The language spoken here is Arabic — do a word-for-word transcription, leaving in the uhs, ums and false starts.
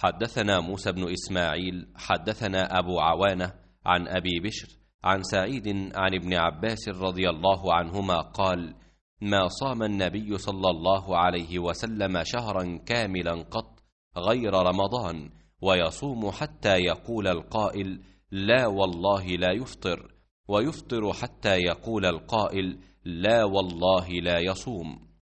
حدثنا موسى بن إسماعيل حدثنا أبو عوانة عن أبي بشر عن سعيد عن ابن عباس رضي الله عنهما قال: ما صام النبي صلى الله عليه وسلم شهرا كاملا قط غير رمضان، ويصوم حتى يقول القائل: لا والله لا يفطر، ويفطر حتى يقول القائل: لا والله لا يصوم.